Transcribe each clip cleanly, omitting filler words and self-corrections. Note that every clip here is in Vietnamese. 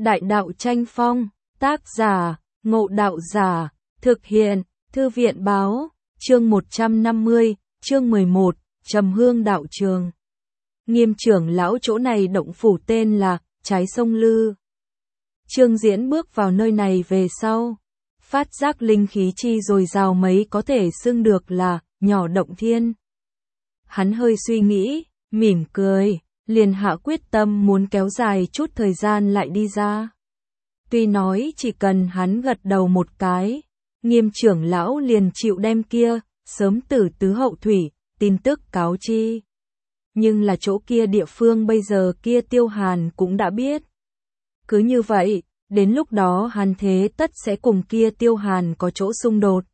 Đại đạo tranh phong, tác giả, Ngộ Đạo Giả, thực hiện, Thư viện báo, chương 150, chương 11, Trầm Hương Đạo Trường. Nghiêm trưởng lão chỗ này động phủ tên là Trái Sông Lư. Trương Diễn bước vào nơi này về sau, phát giác linh khí chi dồi dào mấy có thể xưng được là nhỏ động thiên. Hắn hơi suy nghĩ, mỉm cười, liền hạ quyết tâm muốn kéo dài chút thời gian lại đi ra. Tuy nói chỉ cần hắn gật đầu một cái, Nghiêm trưởng lão liền chịu đem kia, sớm tử tứ hậu thủy, tin tức cáo chi. Nhưng là chỗ kia địa phương bây giờ kia Tiêu Hàn cũng đã biết. Cứ như vậy, đến lúc đó hắn thế tất sẽ cùng kia Tiêu Hàn có chỗ xung đột.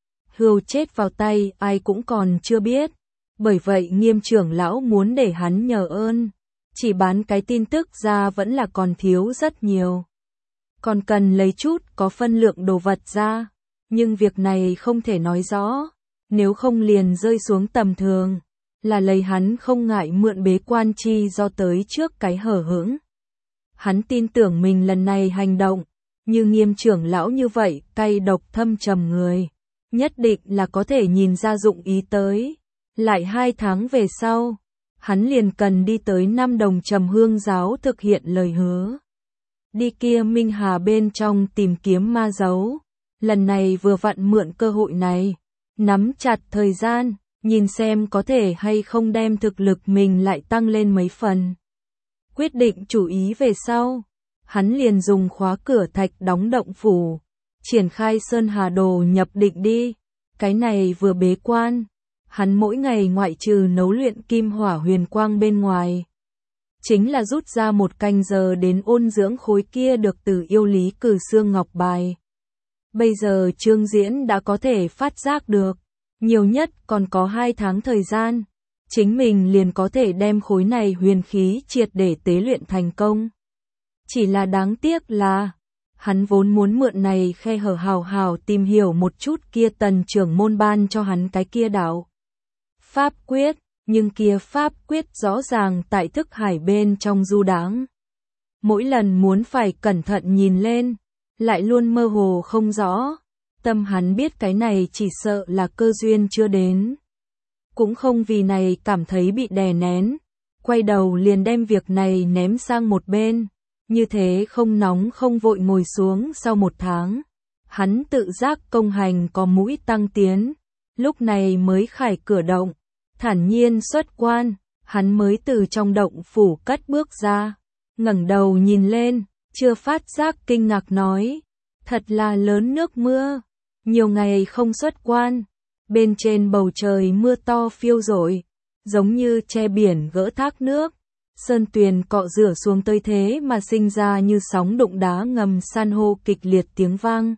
Hưu chết vào tay ai cũng còn chưa biết. Bởi vậy Nghiêm trưởng lão muốn để hắn nhờ ơn. Chỉ bán cái tin tức ra vẫn là còn thiếu rất nhiều. Còn cần lấy chút có phân lượng đồ vật ra. Nhưng việc này không thể nói rõ. Nếu không liền rơi xuống tầm thường. Là lấy hắn không ngại mượn bế quan chi do tới trước cái hở hững. Hắn tin tưởng mình lần này hành động. Như Nghiêm trưởng lão như vậy cay độc thâm trầm người. Nhất định là có thể nhìn ra dụng ý tới. Lại 2 tháng về sau, hắn liền cần đi tới Nam Đồng Trầm Hương giáo thực hiện lời hứa. Đi kia Minh Hà bên trong tìm kiếm ma dấu. Lần này vừa vặn mượn cơ hội này, nắm chặt thời gian, nhìn xem có thể hay không đem thực lực mình lại tăng lên mấy phần. Quyết định chủ ý về sau, hắn liền dùng khóa cửa thạch đóng động phủ, triển khai Sơn Hà Đồ nhập định đi. Cái này vừa bế quan. Hắn mỗi ngày ngoại trừ nấu luyện kim hỏa huyền quang bên ngoài. Chính là rút ra 1 canh giờ đến ôn dưỡng khối kia được từ yêu lý cử xương ngọc bài. Bây giờ Trương Diễn đã có thể phát giác được. Nhiều nhất còn có 2 tháng thời gian. Chính mình liền có thể đem khối này huyền khí triệt để tế luyện thành công. Chỉ là đáng tiếc là, hắn vốn muốn mượn này khe hở hào hào tìm hiểu một chút kia Tần trưởng môn ban cho hắn cái kia đạo pháp quyết, nhưng kia pháp quyết rõ ràng tại thức hải bên trong du đãng. Mỗi lần muốn phải cẩn thận nhìn lên, lại luôn mơ hồ không rõ. Tâm hắn biết cái này chỉ sợ là cơ duyên chưa đến. Cũng không vì này cảm thấy bị đè nén, quay đầu liền đem việc này ném sang một bên. Như thế không nóng không vội ngồi xuống sau 1 tháng. Hắn tự giác công hành có mũi tăng tiến, lúc này mới khải cửa động. Thản nhiên xuất quan, hắn mới từ trong động phủ cất bước ra, ngẩng đầu nhìn lên, chưa phát giác kinh ngạc nói, thật là lớn nước mưa, nhiều ngày không xuất quan, bên trên bầu trời mưa to phiêu rội, giống như che biển gỡ thác nước, sơn tuyền cọ rửa xuống tới thế mà sinh ra như sóng đụng đá ngầm san hô kịch liệt tiếng vang.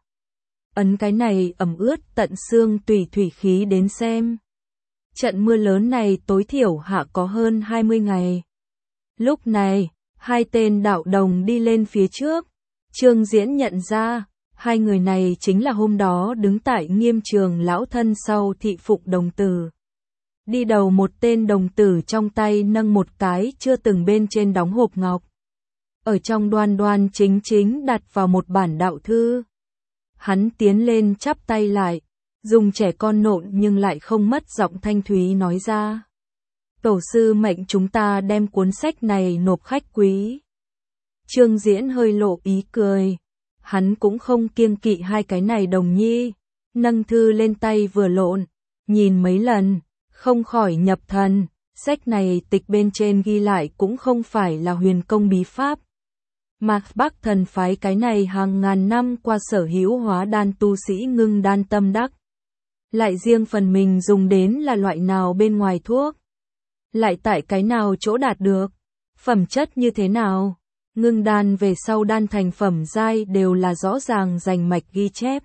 Ấn cái này ẩm ướt tận xương tùy thủy khí đến xem. Trận mưa lớn này tối thiểu hạ có hơn 20 ngày. Lúc này, 2 tên đạo đồng đi lên phía trước. Trương Diễn nhận ra, 2 người này chính là hôm đó đứng tại Nghiêm trường lão thân sau thị phụng đồng tử. Đi đầu một tên đồng tử trong tay nâng một cái chưa từng bên trên đóng hộp ngọc. Ở trong đoan đoan chính chính đặt vào một bản đạo thư. Hắn tiến lên chắp tay lại. Dùng trẻ con nộn nhưng lại không mất giọng thanh thúy nói ra. Tổ sư mệnh chúng ta đem cuốn sách này nộp khách quý. Trương Diễn hơi lộ ý cười. Hắn cũng không kiêng kỵ 2 cái này đồng nhi. Nâng thư lên tay vừa lộn, nhìn mấy lần, không khỏi nhập thần. Sách này tịch bên trên ghi lại cũng không phải là huyền công bí pháp. Mà Bắc thần phái cái này hàng ngàn năm qua sở hữu hóa đan tu sĩ ngưng đan tâm đắc. Lại riêng phần mình dùng đến là loại nào bên ngoài thuốc. Lại tại cái nào chỗ đạt được. Phẩm chất như thế nào. Ngưng đan về sau đan thành phẩm giai đều là rõ ràng rành mạch ghi chép.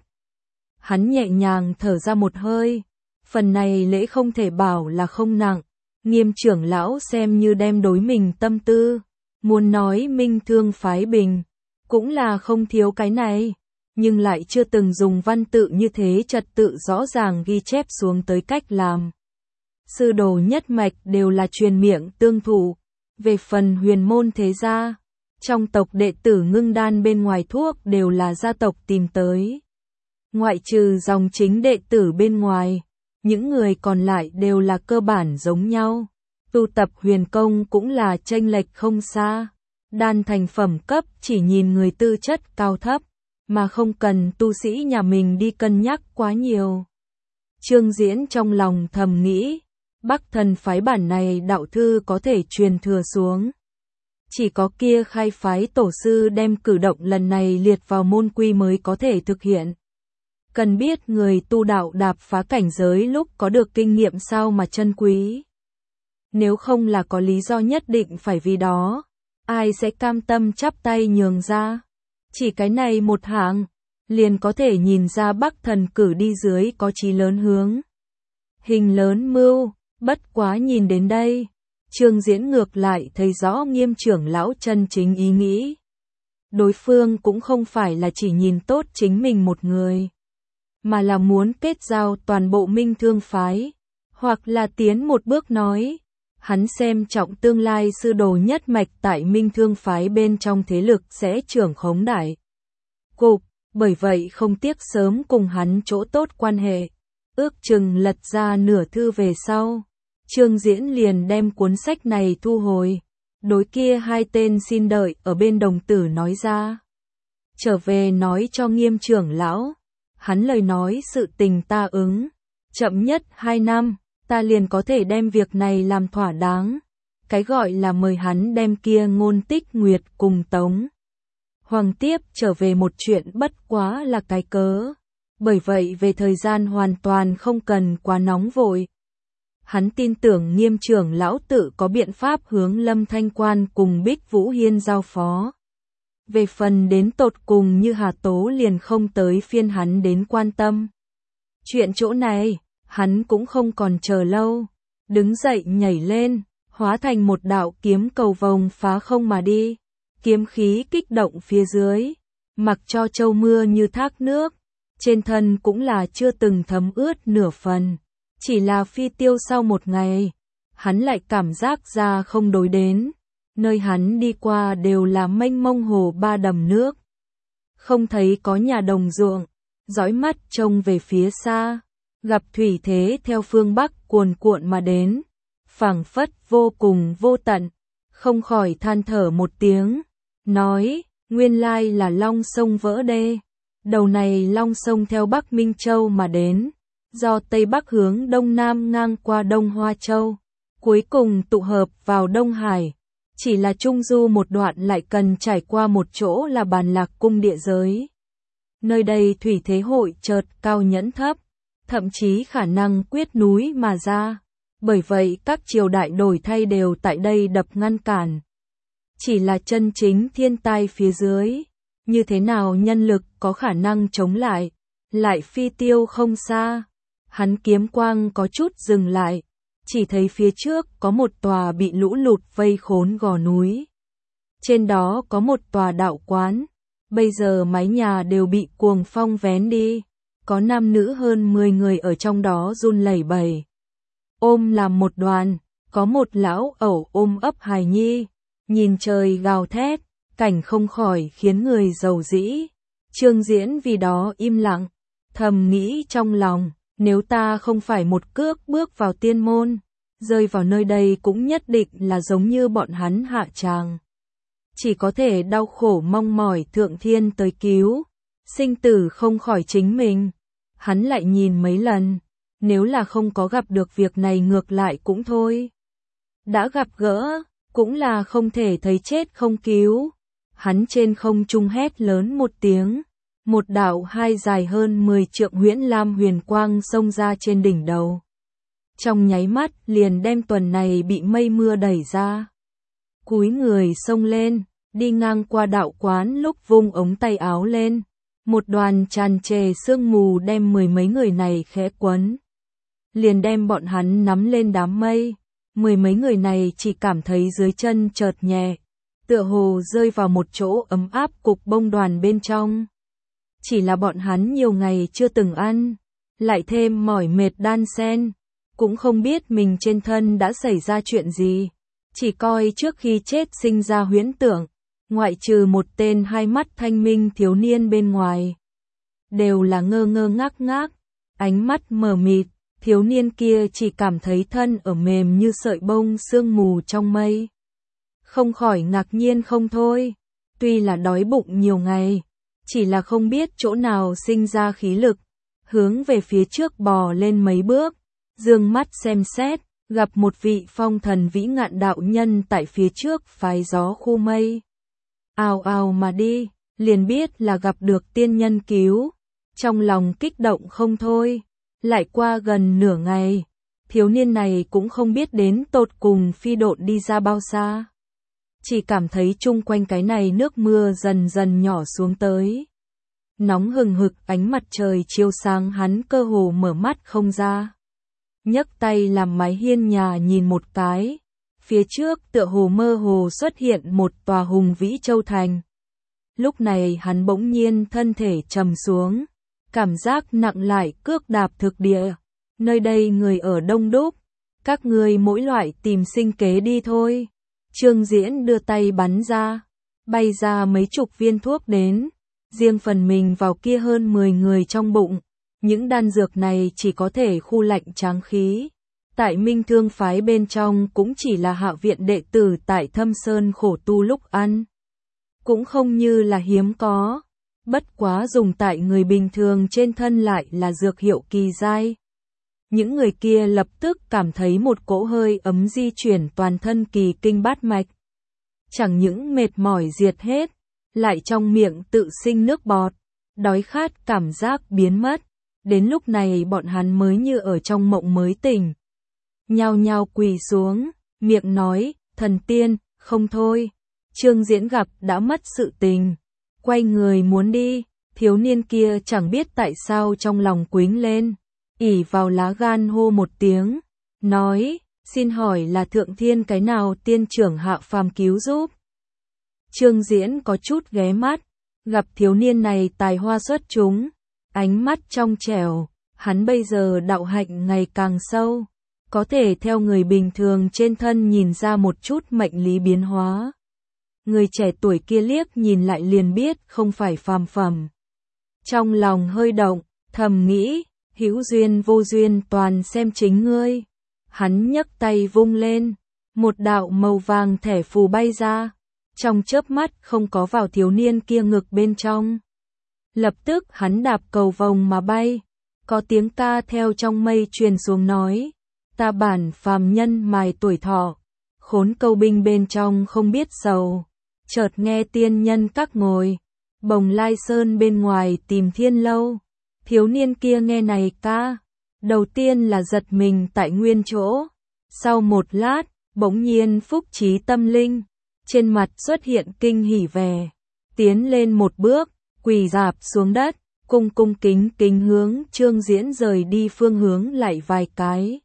Hắn nhẹ nhàng thở ra một hơi. Phần này lễ không thể bảo là không nặng. Nghiêm trưởng lão xem như đem đối mình tâm tư. Muốn nói minh thương phái bình. Cũng là không thiếu cái này. Nhưng lại chưa từng dùng văn tự như thế trật tự rõ ràng ghi chép xuống tới cách làm. Sư đồ nhất mạch đều là truyền miệng tương thủ. Về phần huyền môn thế gia, Trong tộc đệ tử Ngưng Đan bên ngoài thuốc đều là gia tộc tìm tới. Ngoại trừ dòng chính đệ tử bên ngoài, những người còn lại đều là cơ bản giống nhau. Tu tập huyền công cũng là chênh lệch không xa. Đan thành phẩm cấp chỉ nhìn người tư chất cao thấp, mà không cần tu sĩ nhà mình đi cân nhắc quá nhiều. Trương Diễn trong lòng thầm nghĩ, Bắc Thần phái bản này đạo thư có thể truyền thừa xuống. Chỉ có kia khai phái tổ sư đem cử động lần này liệt vào môn quy mới có thể thực hiện. Cần biết người tu đạo đạp phá cảnh giới lúc có được kinh nghiệm sao mà chân quý. Nếu không là có lý do nhất định phải vì đó, ai sẽ cam tâm chắp tay nhường ra. Chỉ cái này một hạng, liền có thể nhìn ra Bắc Thần cử đi dưới có chí lớn hướng. Hình lớn mưu, bất quá nhìn đến đây, Trương Diễn ngược lại thấy rõ Nghiêm trưởng lão chân chính ý nghĩ. Đối phương cũng không phải là chỉ nhìn tốt chính mình một người, mà là muốn kết giao toàn bộ Minh Thương phái, hoặc là tiến một bước nói, hắn xem trọng tương lai sư đồ nhất mạch tại Minh Thương phái bên trong thế lực sẽ trưởng khống đại cục, bởi vậy không tiếc sớm cùng hắn chỗ tốt quan hệ. Ước chừng lật ra nửa thư về sau, Trương Diễn liền đem cuốn sách này thu hồi, đối kia hai tên xin đợi ở bên đồng tử nói ra. Trở về nói cho Nghiêm trưởng lão, hắn lời nói sự tình ta ứng, chậm nhất 2 năm, ta liền có thể đem việc này làm thỏa đáng. Cái gọi là mời hắn đem kia Ngôn Tích Nguyệt cùng Tống Hoàng tiếp trở về một chuyện bất quá là cái cớ. Bởi vậy về thời gian hoàn toàn không cần quá nóng vội. Hắn tin tưởng Nghiêm trưởng lão tự có biện pháp hướng Lâm Thanh Quan cùng Bích Vũ Hiên giao phó. Về phần đến tột cùng như Hà Tố liền không tới phiên hắn đến quan tâm. Chuyện chỗ này, hắn cũng không còn chờ lâu. Đứng dậy nhảy lên, hóa thành một đạo kiếm cầu vồng phá không mà đi. Kiếm khí kích động phía dưới, mặc cho châu mưa như thác nước. Trên thân cũng là chưa từng thấm ướt nửa phần. Chỉ là phi tiêu sau một ngày, hắn lại cảm giác ra không đối đến. Nơi hắn đi qua đều là mênh mông hồ ba đầm nước. Không thấy có nhà đồng ruộng, dõi mắt trông về phía xa. Gặp thủy thế theo phương Bắc cuồn cuộn mà đến. Phảng phất vô cùng vô tận, không khỏi than thở một tiếng. Nói, nguyên lai là Long sông vỡ đê. Đầu này Long sông theo Bắc Minh Châu mà đến, do Tây Bắc hướng Đông Nam ngang qua Đông Hoa Châu, cuối cùng tụ hợp vào Đông Hải. Chỉ là trung du một đoạn lại cần trải qua một chỗ là Bàn Lạc Cung địa giới. Nơi đây thủy thế hội chợt cao nhẫn thấp, thậm chí khả năng quyết núi mà ra. Bởi vậy các triều đại đổi thay đều tại đây đập ngăn cản. Chỉ là chân chính thiên tai phía dưới. Như thế nào nhân lực có khả năng chống lại, lại phi tiêu không xa. Hắn kiếm quang có chút dừng lại, chỉ thấy phía trước có một tòa bị lũ lụt vây khốn gò núi. Trên đó có một tòa đạo quán, bây giờ mái nhà đều bị cuồng phong vén đi. Có nam nữ hơn 10 người ở trong đó run lẩy bẩy. Ôm làm một đoàn, có một lão ẩu ôm ấp hài nhi, nhìn trời gào thét. Cảnh không khỏi khiến người giàu dĩ. Trương Diễn vì đó im lặng, thầm nghĩ trong lòng, nếu ta không phải một cước bước vào tiên môn, rơi vào nơi đây cũng nhất định là giống như bọn hắn hạ tràng. Chỉ có thể đau khổ mong mỏi thượng thiên tới cứu, sinh tử không khỏi chính mình. Hắn lại nhìn mấy lần, nếu là không có gặp được việc này ngược lại cũng thôi. Đã gặp gỡ, cũng là không thể thấy chết không cứu. Hắn trên không trung hét lớn một tiếng, một đạo hai dài hơn 10 trượng huyễn lam huyền quang xông ra trên đỉnh đầu. Trong nháy mắt liền đem tuần này bị mây mưa đẩy ra. Cúi người xông lên, đi ngang qua đạo quán lúc vung ống tay áo lên. Một đoàn tràn trề sương mù đem 10 mấy người này khẽ quấn. Liền đem bọn hắn nắm lên đám mây. 10 mấy người này chỉ cảm thấy dưới chân chợt nhẹ. Tựa hồ rơi vào một chỗ ấm áp cục bông đoàn bên trong. Chỉ là bọn hắn nhiều ngày chưa từng ăn, lại thêm mỏi mệt đan xen, cũng không biết mình trên thân đã xảy ra chuyện gì, chỉ coi trước khi chết sinh ra huyễn tưởng, ngoại trừ một tên hai mắt thanh minh thiếu niên bên ngoài. Đều là ngơ ngơ ngác ngác, ánh mắt mờ mịt, thiếu niên kia chỉ cảm thấy thân ở mềm như sợi bông sương mù trong mây. Không khỏi ngạc nhiên không thôi, tuy là đói bụng nhiều ngày, chỉ là không biết chỗ nào sinh ra khí lực, hướng về phía trước bò lên mấy bước, dương mắt xem xét, gặp một vị phong thần vĩ ngạn đạo nhân tại phía trước phái gió khu mây. Ào ào mà đi, liền biết là gặp được tiên nhân cứu, trong lòng kích động không thôi. Lại qua gần nửa ngày, thiếu niên này cũng không biết đến tột cùng phi độn đi ra bao xa. Chỉ cảm thấy chung quanh cái này nước mưa dần dần nhỏ xuống tới. Nóng hừng hực ánh mặt trời chiếu sáng hắn cơ hồ mở mắt không ra. Nhấc tay làm mái hiên nhà nhìn một cái, phía trước tựa hồ mơ hồ xuất hiện một tòa hùng vĩ châu thành. Lúc này hắn bỗng nhiên thân thể trầm xuống, cảm giác nặng lại cước đạp thực địa. Nơi đây người ở đông đúc, các ngươi mỗi loại tìm sinh kế đi thôi. Trương Diễn đưa tay bắn ra, bay ra mấy chục viên thuốc đến, riêng phần mình vào kia hơn 10 người trong bụng. Những đan dược này chỉ có thể khu lạnh tráng khí. Tại Minh Thương phái bên trong cũng chỉ là hạ viện đệ tử tại Thâm Sơn khổ tu lúc ăn. Cũng không như là hiếm có. Bất quá dùng tại người bình thường trên thân lại là dược hiệu kỳ giai. Những người kia lập tức cảm thấy một cỗ hơi ấm di chuyển toàn thân kỳ kinh bát mạch. Chẳng những mệt mỏi diệt hết, lại trong miệng tự sinh nước bọt, đói khát cảm giác biến mất. Đến lúc này bọn hắn mới như ở trong mộng mới tỉnh. Nhao nhao quỳ xuống, miệng nói, thần tiên, không thôi. Trương Diễn gặp đã mất sự tình. Quay người muốn đi, thiếu niên kia chẳng biết tại sao trong lòng quính lên. Ỉ vào lá gan hô một tiếng, nói, xin hỏi là thượng thiên cái nào tiên trưởng hạ phàm cứu giúp. Trương Diễn có chút ghé mắt, gặp thiếu niên này tài hoa xuất chúng, ánh mắt trong trẻo, hắn bây giờ đạo hạnh ngày càng sâu, có thể theo người bình thường trên thân nhìn ra một chút mệnh lý biến hóa. Người trẻ tuổi kia liếc nhìn lại liền biết không phải phàm phẩm. Trong lòng hơi động, thầm nghĩ, hữu duyên vô duyên toàn xem chính ngươi. Hắn nhấc tay vung lên, một đạo màu vàng thẻ phù bay ra, trong chớp mắt không có vào thiếu niên kia ngực bên trong. Lập tức hắn đạp cầu vồng mà bay, có tiếng ca theo trong mây truyền xuống nói, ta bản phàm nhân mài tuổi thọ, khốn câu binh bên trong không biết sầu. Chợt nghe tiên nhân các ngồi, Bồng Lai Sơn bên ngoài tìm thiên lâu. Thiếu niên kia nghe này ca, đầu tiên là giật mình tại nguyên chỗ. Sau một lát, bỗng nhiên phúc trí tâm linh, trên mặt xuất hiện kinh hỉ vẻ, tiến lên một bước, quỳ rạp xuống đất, cung kính kính hướng Trương Diễn rời đi phương hướng lại vài cái.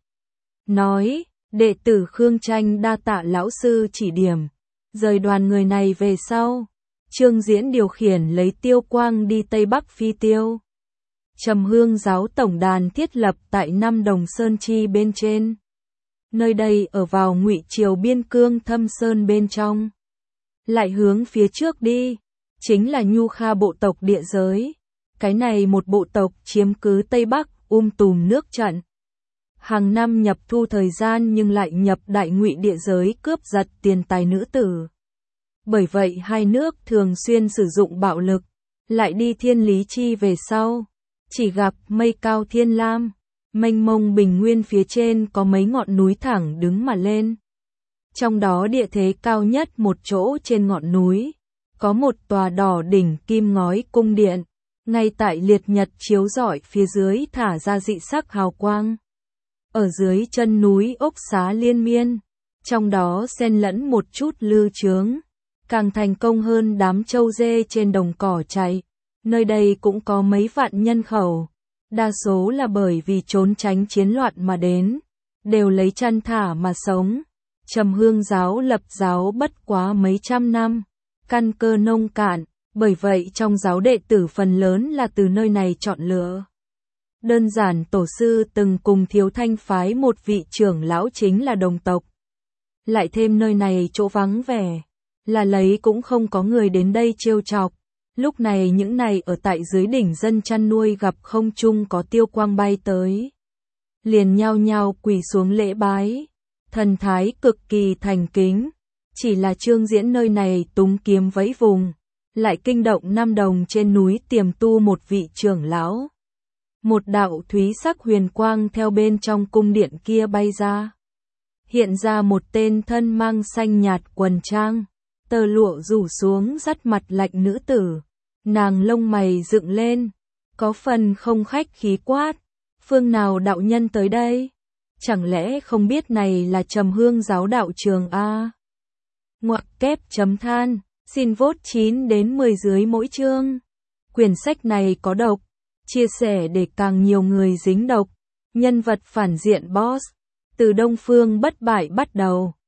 Nói, đệ tử Khương Tranh đa tạ lão sư chỉ điểm. Rời đoàn người này về sau, Trương Diễn điều khiển lấy tiêu quang đi Tây Bắc phi tiêu. Trầm Hương giáo tổng đàn thiết lập tại Nam Đồng Sơn Chi bên trên. Nơi đây ở vào Ngụy Triều biên cương Thâm Sơn bên trong. Lại hướng phía trước đi, chính là Nhu Kha bộ tộc địa giới. Cái này một bộ tộc chiếm cứ Tây Bắc, tùm nước trận. Hàng năm nhập thu thời gian nhưng lại nhập Đại Ngụy địa giới cướp giật tiền tài nữ tử. Bởi vậy hai nước thường xuyên sử dụng bạo lực, lại đi Thiên Lý Chi về sau. Chỉ gặp mây cao thiên lam, mênh mông bình nguyên phía trên có mấy ngọn núi thẳng đứng mà lên. Trong đó địa thế cao nhất một chỗ trên ngọn núi, có một tòa đỏ đỉnh kim ngói cung điện, ngay tại liệt nhật chiếu rọi phía dưới thả ra dị sắc hào quang. Ở dưới chân núi ốc xá liên miên, trong đó xen lẫn một chút lư chướng, càng thành công hơn đám trâu dê trên đồng cỏ chạy. Nơi đây cũng có mấy vạn nhân khẩu, đa số là bởi vì trốn tránh chiến loạn mà đến, đều lấy chăn thả mà sống. Trầm Hương giáo lập giáo bất quá mấy trăm năm, căn cơ nông cạn, bởi vậy trong giáo đệ tử phần lớn là từ nơi này chọn lựa. Đơn giản tổ sư từng cùng Thiếu Thanh phái một vị trưởng lão chính là đồng tộc. Lại thêm nơi này chỗ vắng vẻ, là lấy cũng không có người đến đây trêu chọc. Lúc này những này ở tại dưới đỉnh dân chăn nuôi gặp không trung có tiêu quang bay tới. Liền nhao nhao quỳ xuống lễ bái, thần thái cực kỳ thành kính. Chỉ là Trương Diễn nơi này túng kiếm vẫy vùng, lại kinh động Nam Đồng trên núi tiềm tu một vị trưởng lão. Một đạo thúy sắc huyền quang theo bên trong cung điện kia bay ra. Hiện ra một tên thân mang xanh nhạt quần trang, tơ lụa rủ xuống dắt mặt lạnh nữ tử. Nàng lông mày dựng lên, có phần không khách khí quát. Phương nào đạo nhân tới đây? Chẳng lẽ không biết này là Trầm Hương giáo đạo trường a? Ngoặc kép chấm than, xin vote 9 đến 10 dưới mỗi chương. Quyển sách này có độc, chia sẻ để càng nhiều người dính độc. Nhân vật phản diện boss, từ Đông Phương bất bại bắt đầu.